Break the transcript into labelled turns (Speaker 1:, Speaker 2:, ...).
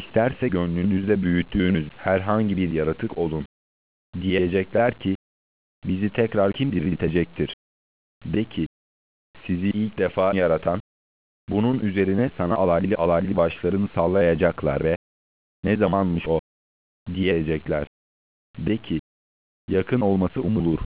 Speaker 1: İsterse gönlünüzde büyüttüğünüz herhangi bir yaratık olun. Diyecekler ki, bizi tekrar kim diriltecektir? De ki, sizi ilk defa yaratan, bunun üzerine sana alaylı alaylı başlarını sallayacaklar ve, ne zamanmış o? Diyecekler. De ki, yakın olması umulur.